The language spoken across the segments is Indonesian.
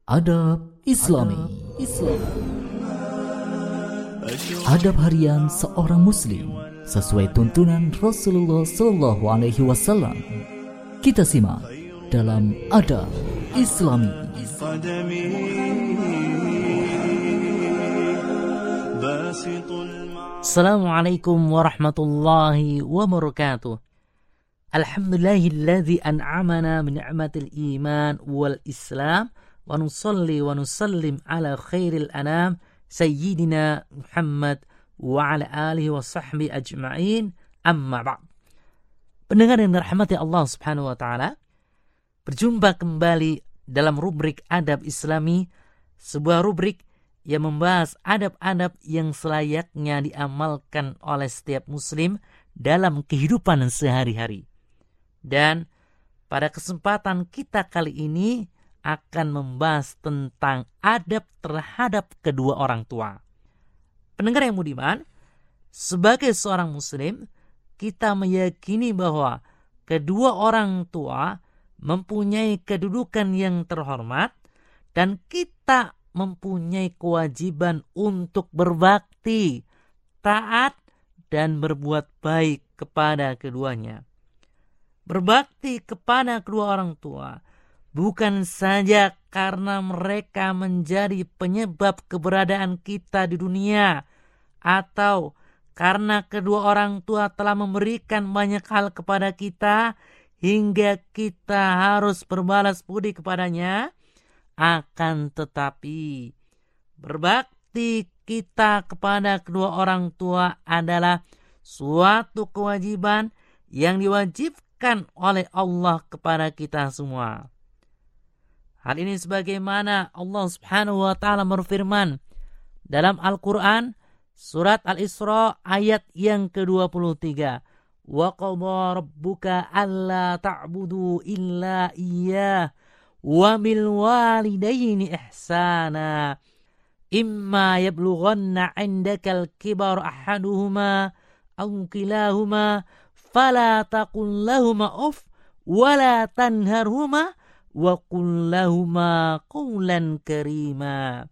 Adab Islami. Adab harian seorang muslim sesuai tuntunan Rasulullah Sallallahu Alaihi Wasallam. Kita simak dalam Adab Islami. Assalamualaikum warahmatullahi wabarakatuh. Alhamdulillahilladzi an'amana min ni'matil iman wal islam wa nusalli wa nusallim ala khairil anam sayyidina Muhammad wa ala alihi wa sahbihi ajma'in, amma ba'd. Pendengar yang dirahmati Allah Subhanahu wa taala, berjumpa kembali dalam rubrik Adab Islami, sebuah rubrik yang membahas adab-adab yang selayaknya diamalkan oleh setiap muslim dalam kehidupan sehari-hari. Dan pada kesempatan kita kali ini akan membahas tentang adab terhadap kedua orang tua. Pendengar yang budiman, sebagai seorang muslim, kita meyakini bahwa kedua orang tua mempunyai kedudukan yang terhormat dan kita mempunyai kewajiban untuk berbakti, taat, dan berbuat baik kepada keduanya. Berbakti kepada kedua orang tua bukan saja karena mereka menjadi penyebab keberadaan kita di dunia, atau karena kedua orang tua telah memberikan banyak hal kepada kita hingga kita harus berbalas budi kepadanya. Akan tetapi, berbakti kita kepada kedua orang tua adalah suatu kewajiban yang diwajibkan oleh Allah kepada kita semua. Hal ini sebagaimana Allah Subhanahu wa taala berfirman dalam Al-Qur'an surat Al-Isra ayat yang ke-23. Wa qadha rabbuka alla ta'budu illa iyyah wa bil walidaini ihsana imma yablughanna 'indakal kibar ahaduhuma aw kilahuma fala taqul lahumā uff wa la tanharhumā wa qul lahumā qawlan karīmā.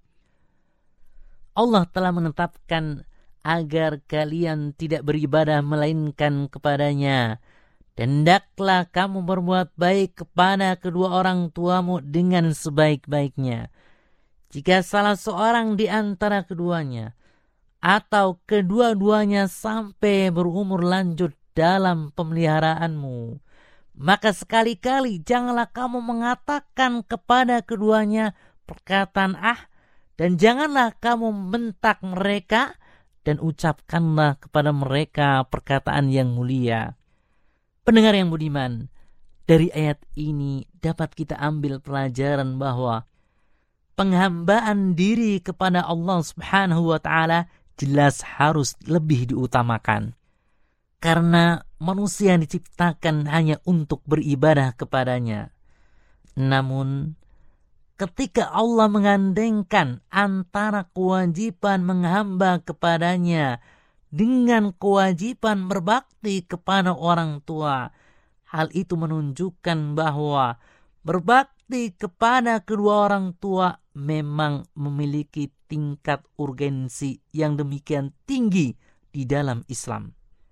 Allah telah menetapkan agar kalian tidak beribadah melainkan kepadanya, dan hendaklah kamu berbuat baik kepada kedua orang tuamu dengan sebaik-baiknya. Jika salah seorang di antara keduanya atau kedua-duanya sampai berumur lanjut dalam pemeliharaanmu, maka sekali-kali janganlah kamu mengatakan kepada keduanya perkataan dan janganlah kamu membentak mereka, dan ucapkanlah kepada mereka perkataan yang mulia. Pendengar yang budiman, dari ayat ini dapat kita ambil pelajaran bahwa penghambaan diri kepada Allah Subhanahu wa taala jelas harus lebih diutamakan. Karena manusia diciptakan hanya untuk beribadah kepadanya. Namun, ketika Allah menggandengkan antara kewajiban menghamba kepadanya dengan kewajiban berbakti kepada orang tua, hal itu menunjukkan bahwa berbakti kepada kedua orang tua memang memiliki tingkat urgensi yang demikian tinggi di dalam Islam.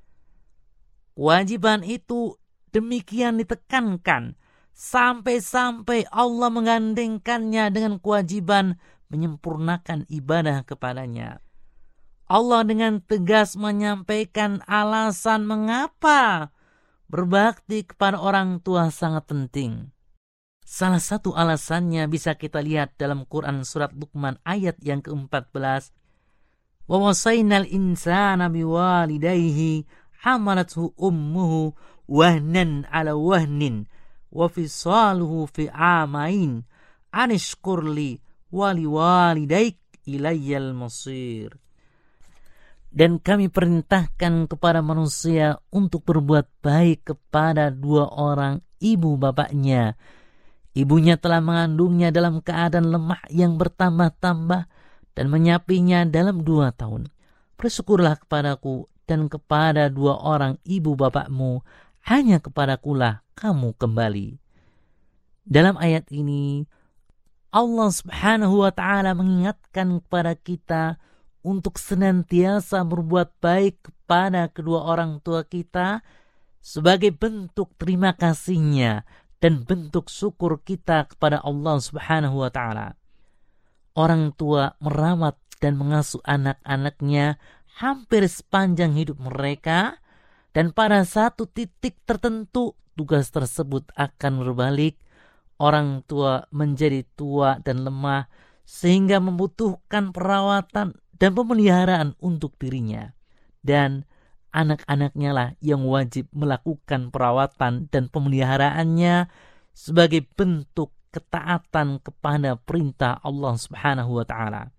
Kewajiban itu demikian ditekankan sampai-sampai Allah menggandengkannya dengan kewajiban menyempurnakan ibadah kepadanya. Allah dengan tegas menyampaikan alasan mengapa berbakti kepada orang tua sangat penting. Salah satu alasannya bisa kita lihat dalam Quran surat Luqman ayat yang ke-14. Wa wasainal insana biwalidayhi hamalathu ummuhu wahnan ala wahnin wa fisaluhu fi amain anishkurli wali walidaik ilayyal masir. Dan kami perintahkan kepada manusia untuk berbuat baik kepada dua orang ibu bapaknya. Ibunya telah mengandungnya dalam keadaan lemah yang bertambah-tambah dan menyapinya dalam 2 tahun. Bersyukurlah kepadaku dan kepada dua orang ibu bapakmu, hanya kepadakulah kamu kembali. Dalam ayat ini Allah Subhanahu wa ta'ala mengingatkan kepada kita untuk senantiasa berbuat baik kepada kedua orang tua kita sebagai bentuk terima kasihnya dan bentuk syukur kita kepada Allah Subhanahu wa ta'ala. Orang tua merawat dan mengasuh anak-anaknya hampir sepanjang hidup mereka, dan pada satu titik tertentu tugas tersebut akan berbalik. Orang tua menjadi tua dan lemah sehingga membutuhkan perawatan dan pemeliharaan untuk dirinya. Dan anak-anaknya lah yang wajib melakukan perawatan dan pemeliharaannya sebagai bentuk ketaatan kepada perintah Allah Subhanahu wa ta'ala.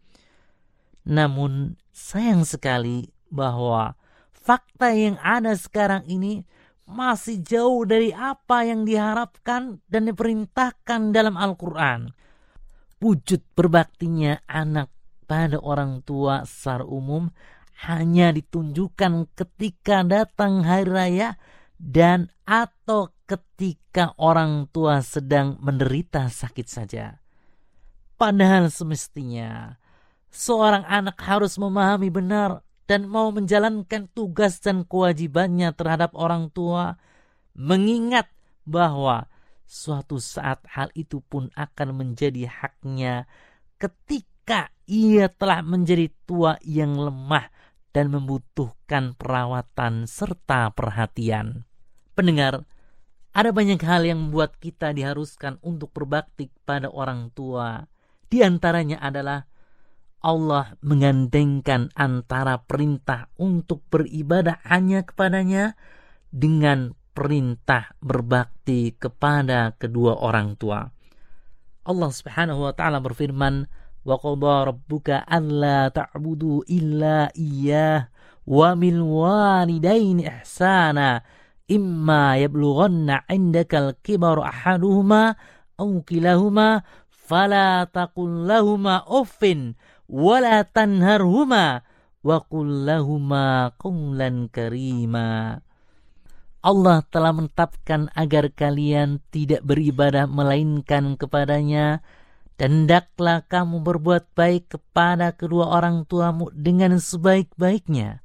Namun sayang sekali bahwa fakta yang ada sekarang ini masih jauh dari apa yang diharapkan dan diperintahkan dalam Al-Quran. Wujud berbaktinya anak pada orang tua secara umum hanya ditunjukkan ketika datang hari raya dan atau ketika orang tua sedang menderita sakit saja. Padahal semestinya seorang anak harus memahami benar dan mau menjalankan tugas dan kewajibannya terhadap orang tua, mengingat bahwa suatu saat hal itu pun akan menjadi haknya ketika ia telah menjadi tua yang lemah dan membutuhkan perawatan serta perhatian. Pendengar, ada banyak hal yang membuat kita diharuskan untuk berbakti kepada orang tua. Di antaranya adalah Allah menggandengkan antara perintah untuk beribadah hanya kepadanya dengan perintah berbakti kepada kedua orang tua. Allah Subhanahu wa ta'ala berfirman, "Wa qadha rabbuka alla ta'budu illa iyyah wa bil walidaini ihsana imma yablughanna 'indakal kibaru ahaduhuma aw kilahuma fala taqul lahumā uffin wala tanharhuma wa qul lahumā qawlan karīmā." Allah telah menetapkan agar kalian tidak beribadah melainkan kepadanya, dan hendaklah kamu berbuat baik kepada kedua orang tuamu dengan sebaik-baiknya.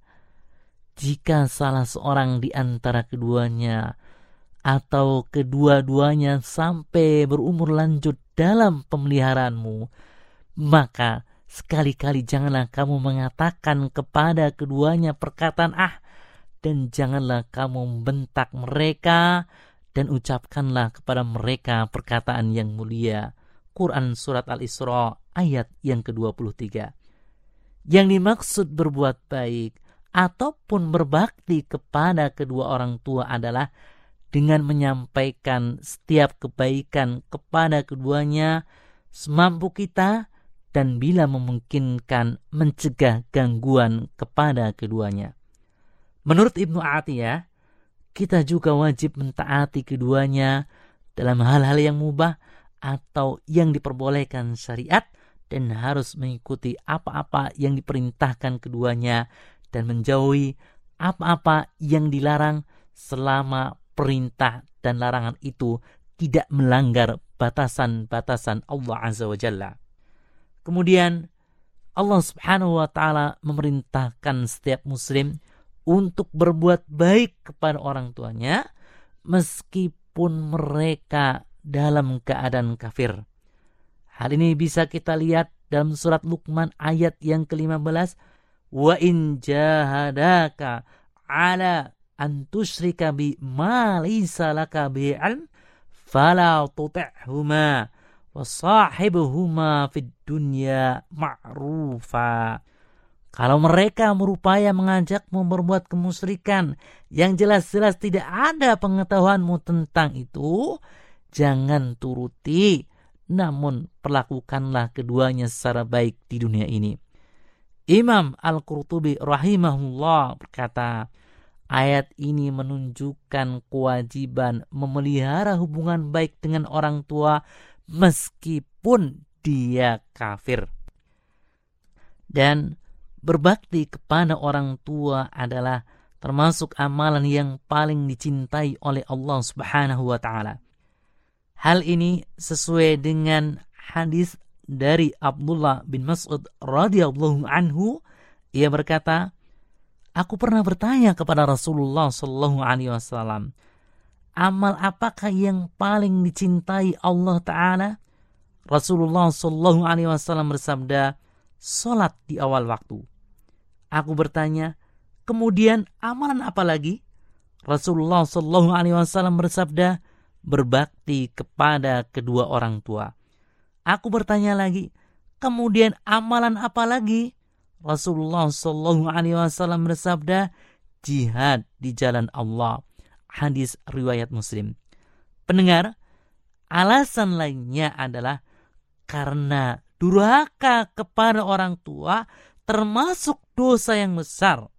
Jika salah seorang di antara keduanya atau kedua-duanya sampai berumur lanjut dalam pemeliharaanmu, maka sekali-kali janganlah kamu mengatakan kepada keduanya perkataan dan janganlah kamu membentak mereka dan ucapkanlah kepada mereka perkataan yang mulia. Quran Surat Al-Isra ayat yang ke-23. Yang dimaksud berbuat baik ataupun berbakti kepada kedua orang tua adalah dengan menyampaikan setiap kebaikan kepada keduanya semampu kita, dan bila memungkinkan mencegah gangguan kepada keduanya. Menurut Ibnu Atiyah, kita juga wajib mentaati keduanya dalam hal-hal yang mubah atau yang diperbolehkan syariat, dan harus mengikuti apa-apa yang diperintahkan keduanya dan menjauhi apa-apa yang dilarang selama perintah dan larangan itu tidak melanggar batasan-batasan Allah Azza wa Jalla. Kemudian Allah Subhanahu wa ta'ala memerintahkan setiap muslim untuk berbuat baik kepada orang tuanya meskipun mereka dalam keadaan kafir. Hal ini bisa kita lihat dalam surat Luqman ayat yang ke-15. Wa in jahadaka ala an tusyrika bi ma laysa laka bi ilm fala tuti'huma wa sahibuhuma fid dunya ma'rufa. Kalau mereka berupaya mengajakmu berbuat kemusyrikan yang jelas-jelas tidak ada pengetahuanmu tentang itu, jangan turuti, namun perlakukanlah keduanya secara baik di dunia ini. Imam Al-Qurtubi rahimahullah berkata, ayat ini menunjukkan kewajiban memelihara hubungan baik dengan orang tua meskipun dia kafir. Dan berbakti kepada orang tua adalah termasuk amalan yang paling dicintai oleh Allah Subhanahu wa ta'ala. Hal ini sesuai dengan hadis dari Abdullah bin Mas'ud radhiyallahu anhu, ia berkata, aku pernah bertanya kepada Rasulullah sallallahu alaihi wasallam, amal apakah yang paling dicintai Allah Ta'ala? Rasulullah sallallahu alaihi wasallam bersabda, salat di awal waktu. Aku bertanya, kemudian amalan apa lagi? Rasulullah sallallahu alaihi wasallam bersabda, berbakti kepada kedua orang tua. Aku bertanya lagi, kemudian amalan apa lagi? Rasulullah sallallahu alaihi wasallam bersabda, jihad di jalan Allah. Hadis riwayat Muslim. Pendengar, alasan lainnya adalah karena durhaka kepada orang tua termasuk dosa yang besar.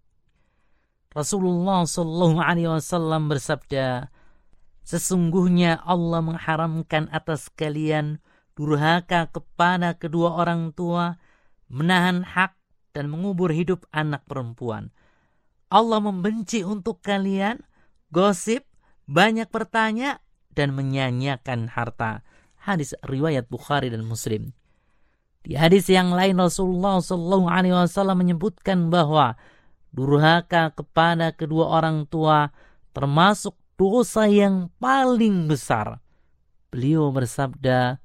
Rasulullah sallallahu alaihi wasallam bersabda, sesungguhnya Allah mengharamkan atas kalian durhaka kepada kedua orang tua, menahan hak dan mengubur hidup anak perempuan. Allah membenci untuk kalian gosip, banyak bertanya, dan menyanyiakan harta. Hadis riwayat Bukhari dan Muslim. Di hadis yang lain Rasulullah sallallahu alaihi wasallam menyebutkan bahwa durhaka kepada kedua orang tua termasuk dosa yang paling besar. Beliau bersabda,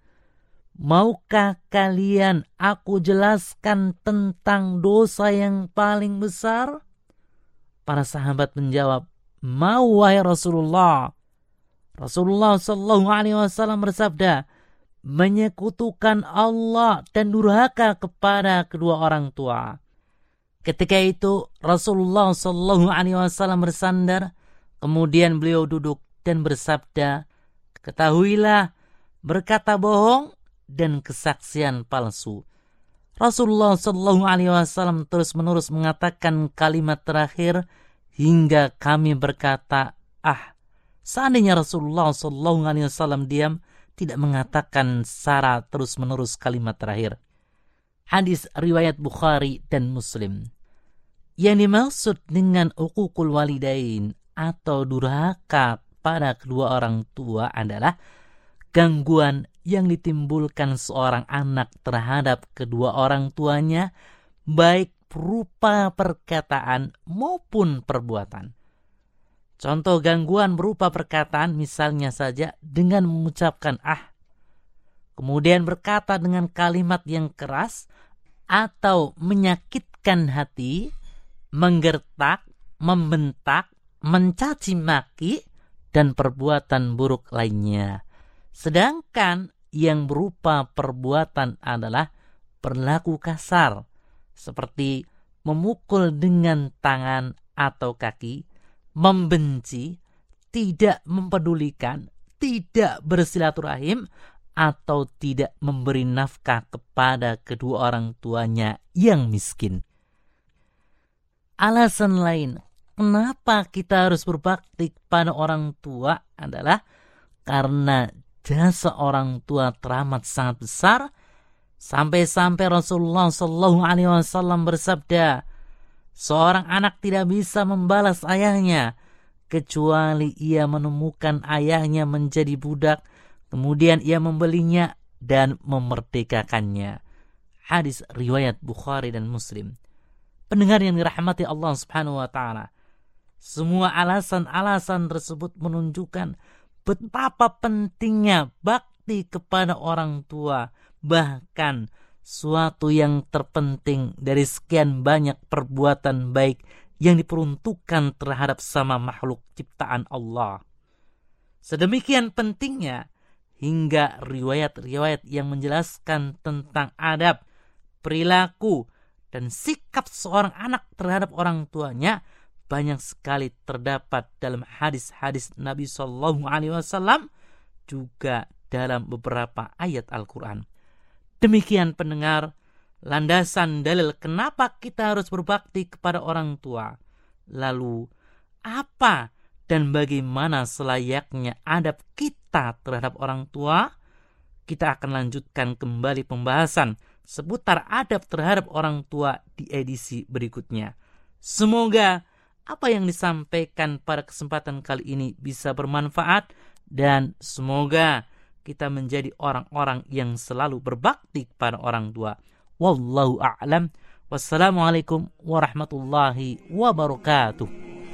maukah kalian aku jelaskan tentang dosa yang paling besar? Para sahabat menjawab, mau wahai Rasulullah. Rasulullah sallallahu alaihi wasallam bersabda, menyekutukan Allah dan durhaka kepada kedua orang tua. Ketika itu Rasulullah sallallahu alaihi wasallam bersandar, kemudian beliau duduk dan bersabda, ketahuilah, berkata bohong dan kesaksian palsu. Rasulullah sallallahu alaihi wasallam terus-menerus mengatakan kalimat terakhir hingga kami berkata, seandainya Rasulullah sallallahu alaihi wasallam diam, tidak mengatakan secara terus-menerus kalimat terakhir. Hadis riwayat Bukhari dan Muslim. Yang dimaksud dengan uququl walidain atau durhaka pada kedua orang tua adalah gangguan yang ditimbulkan seorang anak terhadap kedua orang tuanya, baik berupa perkataan maupun perbuatan. Contoh gangguan berupa perkataan misalnya saja dengan mengucapkan kemudian berkata dengan kalimat yang keras atau menyakitkan hati, menggertak, membentak, mencaci maki, dan perbuatan buruk lainnya. Sedangkan yang berupa perbuatan adalah perilaku kasar, seperti memukul dengan tangan atau kaki, membenci, tidak mempedulikan, tidak bersilaturahim, atau tidak memberi nafkah kepada kedua orang tuanya yang miskin. Alasan lain kenapa kita harus berbakti kepada orang tua adalah karena jasa orang tua teramat sangat besar, sampai-sampai Rasulullah sallallahu alaihi wasallam bersabda, seorang anak tidak bisa membalas ayahnya kecuali ia menemukan ayahnya menjadi budak, kemudian ia membelinya dan memerdekakannya. Hadis riwayat Bukhari dan Muslim. Pendengar yang dirahmati Allah Subhanahu wa taala, semua alasan-alasan tersebut menunjukkan betapa pentingnya bakti kepada orang tua, bahkan suatu yang terpenting dari sekian banyak perbuatan baik yang diperuntukkan terhadap sama makhluk ciptaan Allah. Sedemikian pentingnya hingga riwayat-riwayat yang menjelaskan tentang adab, perilaku, dan sikap seorang anak terhadap orang tuanya banyak sekali terdapat dalam hadis-hadis Nabi Sallallahu Alaihi Wasallam, juga dalam beberapa ayat Al-Quran. Demikian pendengar, landasan dalil kenapa kita harus berbakti kepada orang tua. Lalu, apa dan bagaimana selayaknya adab kita terhadap orang tua? Kita akan lanjutkan kembali pembahasan seputar adab terhadap orang tua di edisi berikutnya. Semoga apa yang disampaikan pada kesempatan kali ini bisa bermanfaat, dan semoga kita menjadi orang-orang yang selalu berbakti kepada orang tua. Wallahu a'lam. Wassalamualaikum warahmatullahi wabarakatuh.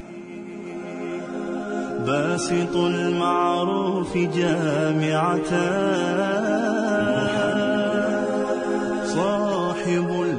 Basitul ma'ruf jami'atan, sahibul